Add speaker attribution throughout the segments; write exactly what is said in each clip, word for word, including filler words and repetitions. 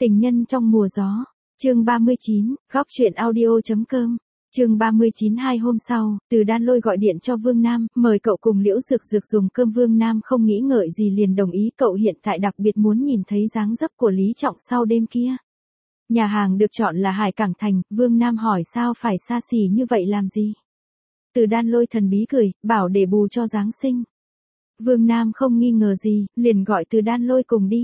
Speaker 1: Tình nhân trong mùa gió, chương ba mươi chín, góc truyện audio.com, chương ba mươi chín. Hai hôm sau, Từ Đan Lôi gọi điện cho Vương Nam, mời cậu cùng Liễu Dược Dược dùng cơm. Vương Nam không nghĩ ngợi gì liền đồng ý, cậu hiện tại đặc biệt muốn nhìn thấy dáng dấp của Lý Trọng sau đêm kia. Nhà hàng được chọn là Hải Cảng Thành, Vương Nam hỏi sao phải xa xỉ như vậy làm gì? Từ Đan Lôi thần bí cười, bảo để bù cho Giáng sinh. Vương Nam không nghi ngờ gì, liền gọi Từ Đan Lôi cùng đi.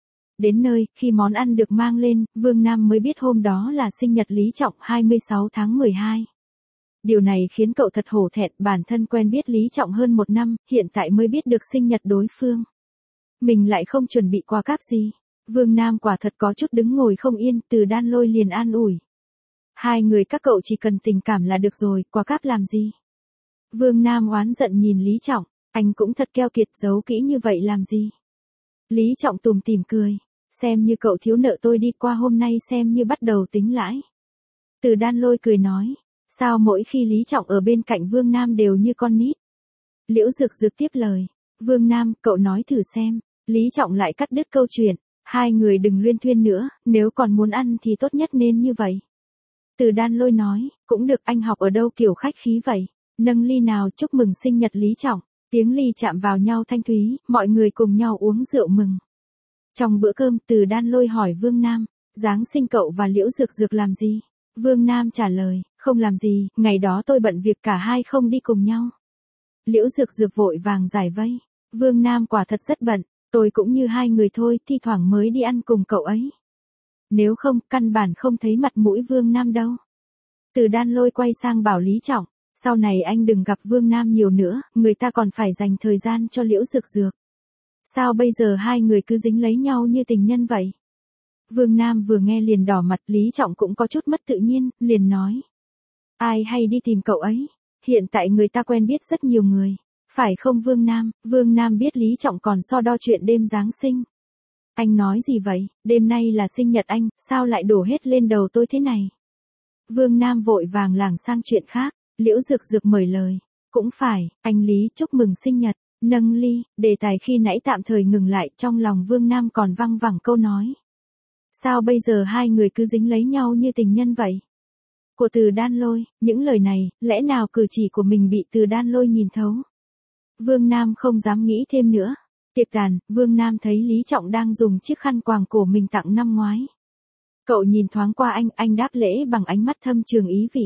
Speaker 1: Đến nơi, khi món ăn được mang lên, Vương Nam mới biết hôm đó là sinh nhật Lý Trọng hai mươi sáu tháng mười hai. Điều này khiến cậu thật hổ thẹn, bản thân quen biết Lý Trọng hơn một năm, hiện tại mới biết được sinh nhật đối phương. Mình lại không chuẩn bị quà cáp gì. Vương Nam quả thật có chút đứng ngồi không yên, Từ Đan Lôi liền an ủi. Hai người các cậu chỉ cần tình cảm là được rồi, quà cáp làm gì? Vương Nam oán giận nhìn Lý Trọng, anh cũng thật keo kiệt, giấu kỹ như vậy làm gì? Lý Trọng tủm tỉm cười, xem như cậu thiếu nợ tôi đi, qua hôm nay xem như bắt đầu tính lãi. Từ Đan Lôi cười nói, sao mỗi khi Lý Trọng ở bên cạnh Vương Nam đều như con nít? Liễu Dược Dược tiếp lời, Vương Nam, cậu nói thử xem. Lý Trọng lại cắt đứt câu chuyện, hai người đừng luyên thuyên nữa, nếu còn muốn ăn thì tốt nhất nên như vậy. Từ Đan Lôi nói, cũng được, anh học ở đâu kiểu khách khí vậy, nâng ly nào chúc mừng sinh nhật Lý Trọng. Tiếng ly chạm vào nhau thanh thúy, mọi người cùng nhau uống rượu mừng. Trong bữa cơm, Từ Đan Lôi hỏi Vương Nam, Giáng sinh cậu và Liễu Dược Dược làm gì? Vương Nam trả lời, không làm gì, ngày đó tôi bận việc cả hai không đi cùng nhau. Liễu Dược Dược vội vàng giải vây, Vương Nam quả thật rất bận, tôi cũng như hai người thôi, thi thoảng mới đi ăn cùng cậu ấy. Nếu không, căn bản không thấy mặt mũi Vương Nam đâu. Từ Đan Lôi quay sang bảo Lý Trọng, sau này anh đừng gặp Vương Nam nhiều nữa, người ta còn phải dành thời gian cho Liễu Dược Dược. Sao bây giờ hai người cứ dính lấy nhau như tình nhân vậy? Vương Nam vừa nghe liền đỏ mặt, Lý Trọng cũng có chút mất tự nhiên, liền nói. Ai hay đi tìm cậu ấy, hiện tại người ta quen biết rất nhiều người, phải không Vương Nam? Vương Nam biết Lý Trọng còn so đo chuyện đêm Giáng sinh. Anh nói gì vậy, đêm nay là sinh nhật anh, sao lại đổ hết lên đầu tôi thế này? Vương Nam vội vàng lảng sang chuyện khác. Liễu Dược Dược mời lời, cũng phải, anh Lý chúc mừng sinh nhật, nâng ly, đề tài khi nãy tạm thời ngừng lại, trong lòng Vương Nam còn văng vẳng câu nói. Sao bây giờ hai người cứ dính lấy nhau như tình nhân vậy? Của Từ Đan Lôi, những lời này, lẽ nào cử chỉ của mình bị Từ Đan Lôi nhìn thấu? Vương Nam không dám nghĩ thêm nữa. Tiệc tàn, Vương Nam thấy Lý Trọng đang dùng chiếc khăn quàng cổ mình tặng năm ngoái. Cậu nhìn thoáng qua anh, anh đáp lễ bằng ánh mắt thâm trường ý vị.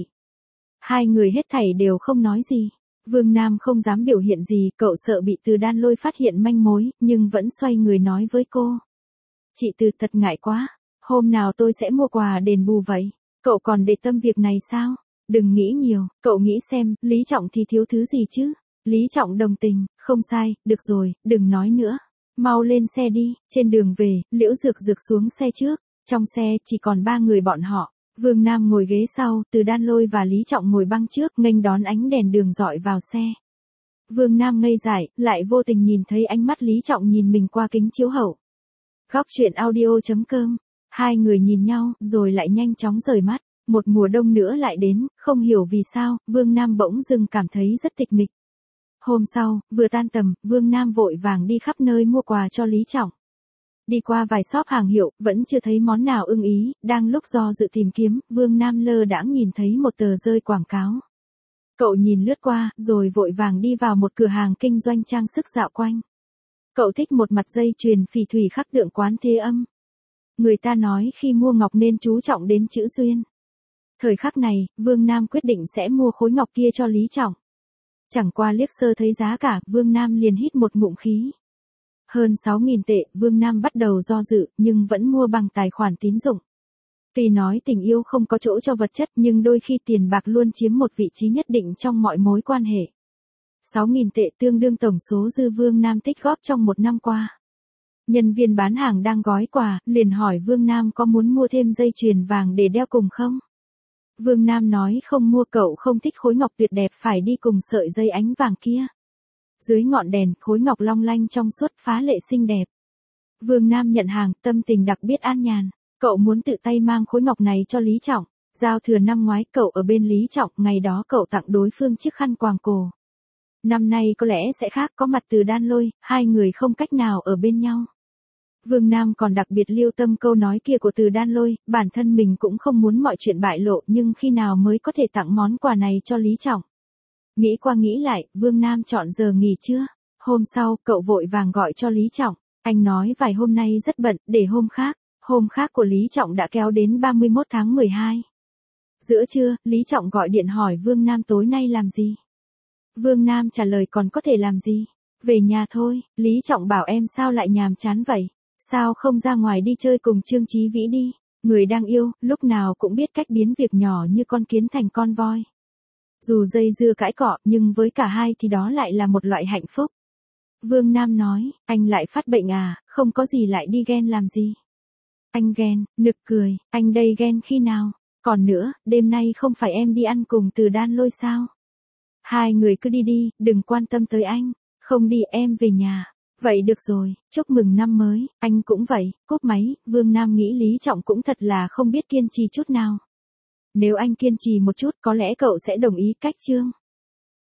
Speaker 1: Hai người hết thảy đều không nói gì. Vương Nam không dám biểu hiện gì, cậu sợ bị Từ Đan Lôi phát hiện manh mối, nhưng vẫn xoay người nói với cô. Chị Từ thật ngại quá, hôm nào tôi sẽ mua quà đền bù vậy, cậu còn để tâm việc này sao? Đừng nghĩ nhiều, cậu nghĩ xem, Lý Trọng thì thiếu thứ gì chứ? Lý Trọng đồng tình, không sai, được rồi, đừng nói nữa. Mau lên xe đi, trên đường về, Liễu Dược Dược xuống xe trước, trong xe chỉ còn ba người bọn họ. Vương Nam ngồi ghế sau, Từ Đan Lôi và Lý Trọng ngồi băng trước, nghênh đón ánh đèn đường rọi vào xe. Vương Nam ngây dại, lại vô tình nhìn thấy ánh mắt Lý Trọng nhìn mình qua kính chiếu hậu. Góc truyện audio.com, hai người nhìn nhau, rồi lại nhanh chóng rời mắt. Một mùa đông nữa lại đến, không hiểu vì sao, Vương Nam bỗng dưng cảm thấy rất tịch mịch. Hôm sau, vừa tan tầm, Vương Nam vội vàng đi khắp nơi mua quà cho Lý Trọng. Đi qua vài shop hàng hiệu, vẫn chưa thấy món nào ưng ý, đang lúc do dự tìm kiếm, Vương Nam lơ đãng nhìn thấy một tờ rơi quảng cáo. Cậu nhìn lướt qua, rồi vội vàng đi vào một cửa hàng kinh doanh trang sức dạo quanh. Cậu thích một mặt dây chuyền phỉ thủy khắc tượng Quán Thế Âm. Người ta nói khi mua ngọc nên chú trọng đến chữ duyên. Thời khắc này, Vương Nam quyết định sẽ mua khối ngọc kia cho Lý Trọng. Chẳng qua liếc sơ thấy giá cả, Vương Nam liền hít một ngụm khí. Hơn sáu nghìn tệ, Vương Nam bắt đầu do dự, nhưng vẫn mua bằng tài khoản tín dụng. Tuy nói tình yêu không có chỗ cho vật chất, nhưng đôi khi tiền bạc luôn chiếm một vị trí nhất định trong mọi mối quan hệ. sáu nghìn tệ tương đương tổng số dư Vương Nam tích góp trong một năm qua. Nhân viên bán hàng đang gói quà, liền hỏi Vương Nam có muốn mua thêm dây chuyền vàng để đeo cùng không? Vương Nam nói không mua, cậu không thích khối ngọc tuyệt đẹp phải đi cùng sợi dây ánh vàng kia. Dưới ngọn đèn, khối ngọc long lanh trong suốt phá lệ xinh đẹp. Vương Nam nhận hàng, tâm tình đặc biệt an nhàn. Cậu muốn tự tay mang khối ngọc này cho Lý Trọng. Giao thừa năm ngoái cậu ở bên Lý Trọng, ngày đó cậu tặng đối phương chiếc khăn quàng cổ. Năm nay có lẽ sẽ khác, có mặt Từ Đan Lôi, hai người không cách nào ở bên nhau. Vương Nam còn đặc biệt lưu tâm câu nói kia của Từ Đan Lôi, bản thân mình cũng không muốn mọi chuyện bại lộ, nhưng khi nào mới có thể tặng món quà này cho Lý Trọng. Nghĩ qua nghĩ lại, Vương Nam chọn giờ nghỉ trưa. Hôm sau, cậu vội vàng gọi cho Lý Trọng. Anh nói vài hôm nay rất bận, để hôm khác. Hôm khác của Lý Trọng đã kéo đến ba mươi mốt tháng mười hai. Giữa trưa, Lý Trọng gọi điện hỏi Vương Nam tối nay làm gì. Vương Nam trả lời còn có thể làm gì. Về nhà thôi. Lý Trọng bảo em sao lại nhàm chán vậy. Sao không ra ngoài đi chơi cùng Trương Chí Vĩ đi. Người đang yêu, lúc nào cũng biết cách biến việc nhỏ như con kiến thành con voi. Dù dây dưa cãi cọ, nhưng với cả hai thì đó lại là một loại hạnh phúc. Vương Nam nói, anh lại phát bệnh à, không có gì lại đi ghen làm gì. Anh ghen, nực cười, anh đây ghen khi nào. Còn nữa, đêm nay không phải em đi ăn cùng Từ Đan Lôi sao. Hai người cứ đi đi, đừng quan tâm tới anh. Không đi em về nhà. Vậy được rồi, chúc mừng năm mới, anh cũng vậy. Cúp máy, Vương Nam nghĩ Lý Trọng cũng thật là không biết kiên trì chút nào. Nếu anh kiên trì một chút có lẽ cậu sẽ đồng ý cách Trương.